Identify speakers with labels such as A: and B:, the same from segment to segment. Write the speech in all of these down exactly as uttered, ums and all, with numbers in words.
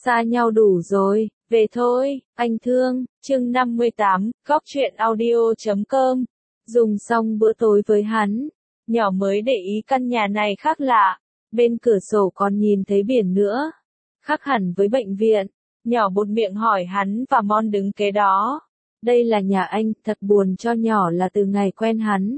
A: xa nhau đủ rồi, về thôi, anh thương, chương năm mươi tám, góc truyện audio chấm com. Dùng xong bữa tối với hắn, nhỏ mới để ý căn nhà này khác lạ, bên cửa sổ còn nhìn thấy biển nữa. Khác hẳn với bệnh viện, nhỏ buột miệng hỏi hắn và Mon đứng kế đó. Đây là nhà anh, thật buồn cho nhỏ là từ ngày quen hắn.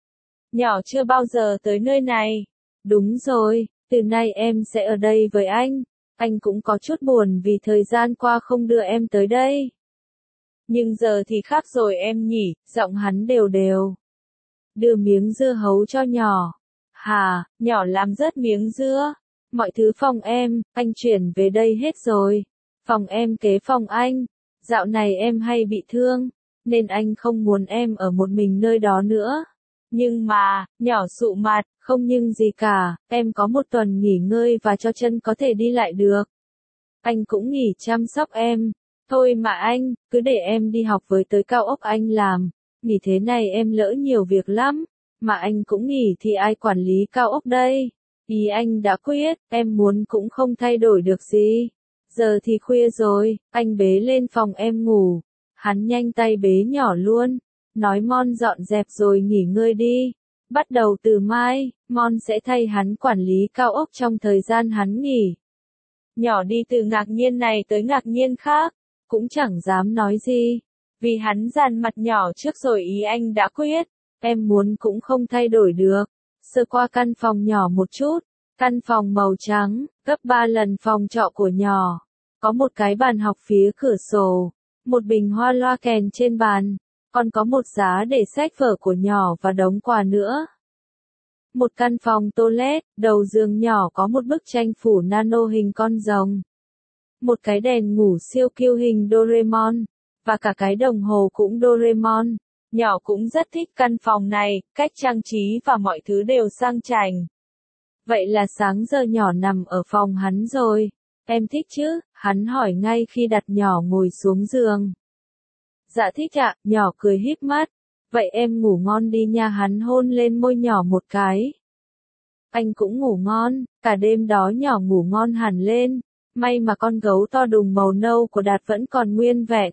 A: Nhỏ chưa bao giờ tới nơi này. Đúng rồi, từ nay em sẽ ở đây với anh. Anh cũng có chút buồn vì thời gian qua không đưa em tới đây. Nhưng giờ thì khác rồi em nhỉ, giọng hắn đều đều. Đưa miếng dưa hấu cho nhỏ. Hà, nhỏ làm rớt miếng dưa. Mọi thứ phòng em, anh chuyển về đây hết rồi. Phòng em kế phòng anh. Dạo này em hay bị thương, nên anh không muốn em ở một mình nơi đó nữa. Nhưng mà, nhỏ sụ mặt, không nhưng gì cả, em có một tuần nghỉ ngơi và cho chân có thể đi lại được. Anh cũng nghỉ chăm sóc em. Thôi mà anh, cứ để em đi học với tới cao ốc anh làm. Nghỉ thế này em lỡ nhiều việc lắm. Mà anh cũng nghỉ thì ai quản lý cao ốc đây? Ý anh đã quyết, em muốn cũng không thay đổi được gì. Giờ thì khuya rồi, anh bế lên phòng em ngủ. Hắn nhanh tay bế nhỏ luôn. Nói Mon dọn dẹp rồi nghỉ ngơi đi. Bắt đầu từ mai, Mon sẽ thay hắn quản lý cao ốc trong thời gian hắn nghỉ. Nhỏ đi từ ngạc nhiên này tới ngạc nhiên khác, cũng chẳng dám nói gì. Vì hắn dàn mặt nhỏ trước rồi ý anh đã quyết, em muốn cũng không thay đổi được. Sơ qua căn phòng nhỏ một chút, căn phòng màu trắng, gấp ba lần phòng trọ của nhỏ. Có một cái bàn học phía cửa sổ, một bình hoa loa kèn trên bàn, còn có một giá để sách vở của nhỏ và đống quà nữa. Một căn phòng toilet, đầu giường nhỏ có một bức tranh phủ nano hình con rồng. Một cái đèn ngủ siêu cute hình Doraemon, và cả cái đồng hồ cũng Doraemon. Nhỏ cũng rất thích căn phòng này, cách trang trí và mọi thứ đều sang chảnh. Vậy là sáng giờ nhỏ nằm ở phòng hắn rồi. Em thích chứ? Hắn hỏi ngay khi đặt nhỏ ngồi xuống giường. Dạ thích ạ, nhỏ cười híp mắt. Vậy em ngủ ngon đi nha, hắn hôn lên môi nhỏ một cái. Anh cũng ngủ ngon, cả đêm đó nhỏ ngủ ngon hẳn lên. May mà con gấu to đùng màu nâu của Đạt vẫn còn nguyên vẹn.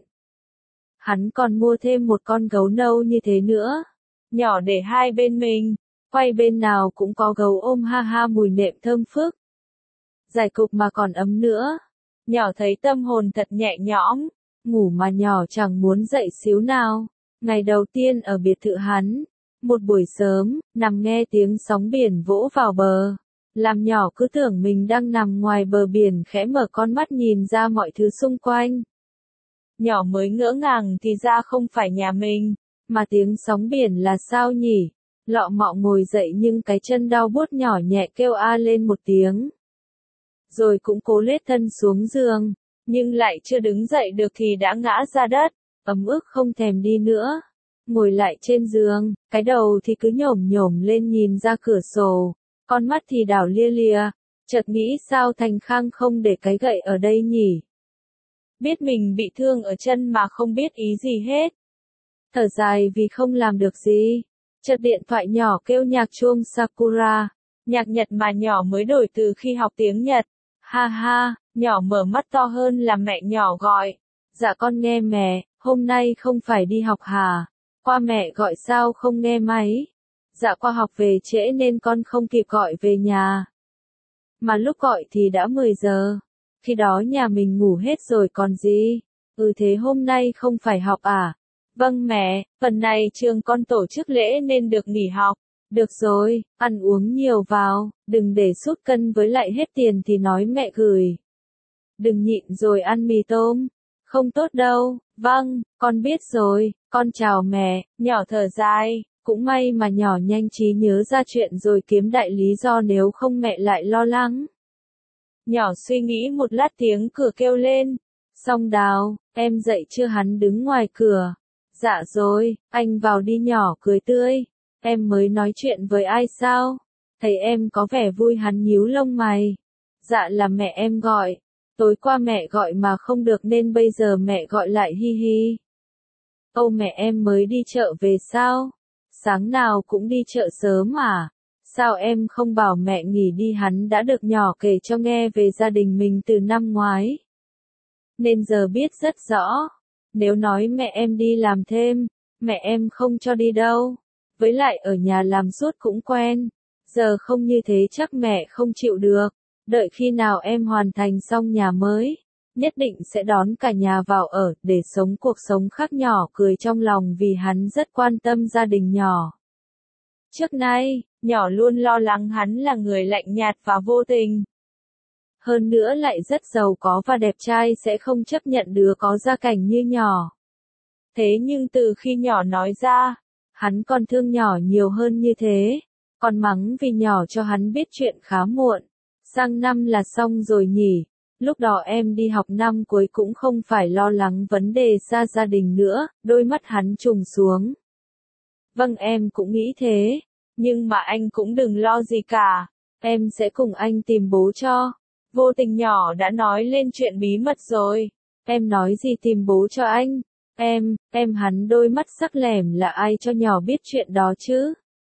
A: Hắn còn mua thêm một con gấu nâu như thế nữa. Nhỏ để hai bên mình, quay bên nào cũng có gấu ôm ha ha mùi nệm thơm phức. Dài cục mà còn ấm nữa. Nhỏ thấy tâm hồn thật nhẹ nhõm, ngủ mà nhỏ chẳng muốn dậy xíu nào. Ngày đầu tiên ở biệt thự hắn, một buổi sớm, nằm nghe tiếng sóng biển vỗ vào bờ. Làm nhỏ cứ tưởng mình đang nằm ngoài bờ biển, khẽ mở con mắt nhìn ra mọi thứ xung quanh. Nhỏ mới ngỡ ngàng thì ra không phải nhà mình, mà tiếng sóng biển là sao nhỉ? Lọ mọ ngồi dậy nhưng cái chân đau buốt, nhỏ nhẹ kêu a lên một tiếng. Rồi cũng cố lết thân xuống giường, nhưng lại chưa đứng dậy được thì đã ngã ra đất, ấm ức không thèm đi nữa. Ngồi lại trên giường, cái đầu thì cứ nhổm nhổm lên nhìn ra cửa sổ, con mắt thì đảo lia lìa, chợt nghĩ sao Thành Khang không để cái gậy ở đây nhỉ? Biết mình bị thương ở chân mà không biết ý gì hết. Thở dài vì không làm được gì. Chợt điện thoại nhỏ kêu nhạc chuông Sakura, nhạc Nhật mà nhỏ mới đổi từ khi học tiếng Nhật. Ha ha, nhỏ mở mắt to hơn là mẹ nhỏ gọi. Dạ con nghe mẹ, hôm nay không phải đi học hả? Qua mẹ gọi sao không nghe máy? Dạ qua học về trễ nên con không kịp gọi về nhà. Mà lúc gọi thì đã mười giờ. Khi đó nhà mình ngủ hết rồi còn gì. Ừ thế hôm nay không phải học à? Vâng mẹ, phần này trường con tổ chức lễ nên được nghỉ học. Được rồi, ăn uống nhiều vào, đừng để sút cân với lại hết tiền thì nói mẹ gửi. Đừng nhịn rồi ăn mì tôm. Không tốt đâu. Vâng, con biết rồi, con chào mẹ. Nhỏ thở dài, cũng may mà nhỏ nhanh trí nhớ ra chuyện rồi kiếm đại lý do nếu không mẹ lại lo lắng. Nhỏ suy nghĩ một lát tiếng cửa kêu lên. Song Đào, em dậy chưa? Hắn đứng ngoài cửa. Dạ rồi, anh vào đi, nhỏ cười tươi. Em mới nói chuyện với ai sao? Thấy em có vẻ vui, hắn nhíu lông mày. Dạ là mẹ em gọi. Tối qua mẹ gọi mà không được nên bây giờ mẹ gọi lại hi hi. Âu mẹ em mới đi chợ về sao? Sáng nào cũng đi chợ sớm à? Sao em không bảo mẹ nghỉ đi? Hắn đã được nhỏ kể cho nghe về gia đình mình từ năm ngoái. nên giờ biết rất rõ. Nếu nói mẹ em đi làm thêm, mẹ em không cho đi đâu. Với lại ở nhà làm suốt cũng quen. Giờ không như thế chắc mẹ không chịu được. Đợi khi nào em hoàn thành xong nhà mới, nhất định sẽ đón cả nhà vào ở, để sống cuộc sống khác. Nhỏ cười trong lòng vì hắn rất quan tâm gia đình nhỏ. Trước nay, nhỏ luôn lo lắng hắn là người lạnh nhạt và vô tình. Hơn nữa lại rất giàu có và đẹp trai sẽ không chấp nhận đứa có gia cảnh như nhỏ. Thế nhưng từ khi nhỏ nói ra, hắn còn thương nhỏ nhiều hơn như thế. Còn mắng vì nhỏ cho hắn biết chuyện khá muộn. Sang năm là xong rồi nhỉ, lúc đó em đi học năm cuối cũng không phải lo lắng vấn đề xa gia đình nữa. Đôi mắt hắn trùng xuống. Vâng, em cũng nghĩ thế, nhưng mà anh cũng đừng lo gì cả, em sẽ cùng anh tìm bố cho. Vô tình nhỏ đã nói lên chuyện bí mật rồi. Em nói gì tìm bố cho anh? Em, em hắn đôi mắt sắc lẻm, là ai cho nhỏ biết chuyện đó chứ?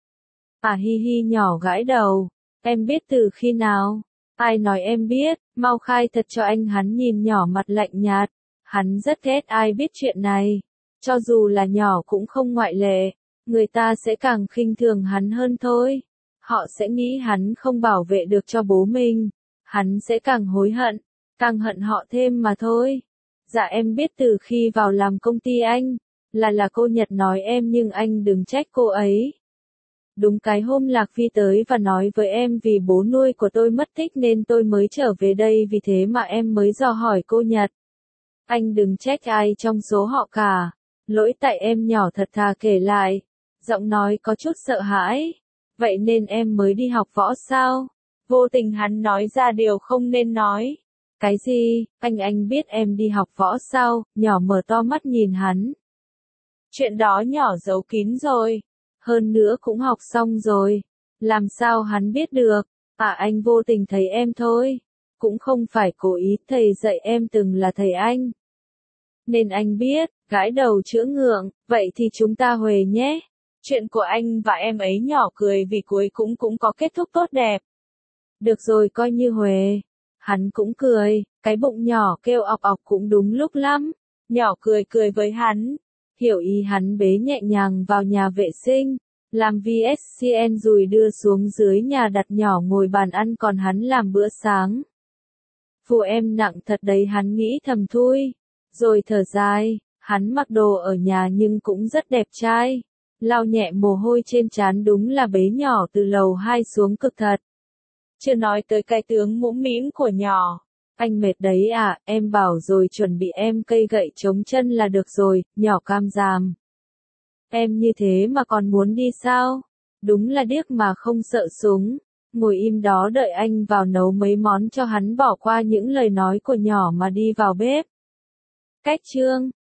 A: À hi hi, nhỏ gãi đầu. Em biết từ khi nào? Ai nói em biết, mau khai thật cho anh. Hắn nhìn nhỏ mặt lạnh nhạt. Hắn rất ghét ai biết chuyện này. Cho dù là nhỏ cũng không ngoại lệ. Người ta sẽ càng khinh thường hắn hơn thôi. Họ sẽ nghĩ hắn không bảo vệ được cho bố mình. Hắn sẽ càng hối hận, càng hận họ thêm mà thôi. Dạ em biết từ khi vào làm công ty anh, là là cô Nhật nói em, nhưng anh đừng trách cô ấy. Đúng cái hôm Lạc Phi tới và nói với em vì bố nuôi của tôi mất tích nên tôi mới trở về đây, vì thế mà em mới dò hỏi cô Nhật. Anh đừng trách ai trong số họ cả, lỗi tại em. Nhỏ thật thà kể lại, giọng nói có chút sợ hãi. Vậy nên em mới đi học võ sao? Vô tình hắn nói ra điều không nên nói. Cái gì? Anh anh biết em đi học võ sao? Nhỏ mở to mắt nhìn hắn. Chuyện đó nhỏ giấu kín rồi. Hơn nữa cũng học xong rồi. Làm sao hắn biết được? À anh vô tình thấy em thôi. Cũng không phải cố ý, thầy dạy em từng là thầy anh. Nên anh biết, gãi đầu chữa ngượng. Vậy thì chúng ta huề nhé. Chuyện của anh và em ấy. Nhỏ cười vì cuối cũng cũng có kết thúc tốt đẹp. Được rồi, coi như huề. Hắn cũng cười, cái bụng nhỏ kêu ọc ọc cũng đúng lúc lắm. Nhỏ cười cười với hắn. Hiểu ý hắn bế nhẹ nhàng vào nhà vệ sinh. Làm vê ét xê en rồi đưa xuống dưới nhà, đặt nhỏ ngồi bàn ăn còn hắn làm bữa sáng. Phụ em nặng thật đấy, hắn nghĩ thầm thui. Rồi thở dài, hắn mặc đồ ở nhà nhưng cũng rất đẹp trai. Lau nhẹ mồ hôi trên trán, đúng là bế nhỏ từ lầu hai xuống cực thật. Chưa nói tới cái tướng mũm mĩm của nhỏ. Anh mệt đấy à, em bảo rồi chuẩn bị em cây gậy chống chân là được rồi. Nhỏ cam giảm. Em như thế mà còn muốn đi sao? Đúng là điếc mà không sợ súng. Ngồi im đó đợi anh vào nấu mấy món cho hắn, bỏ qua những lời nói của nhỏ mà đi vào bếp. Cách chương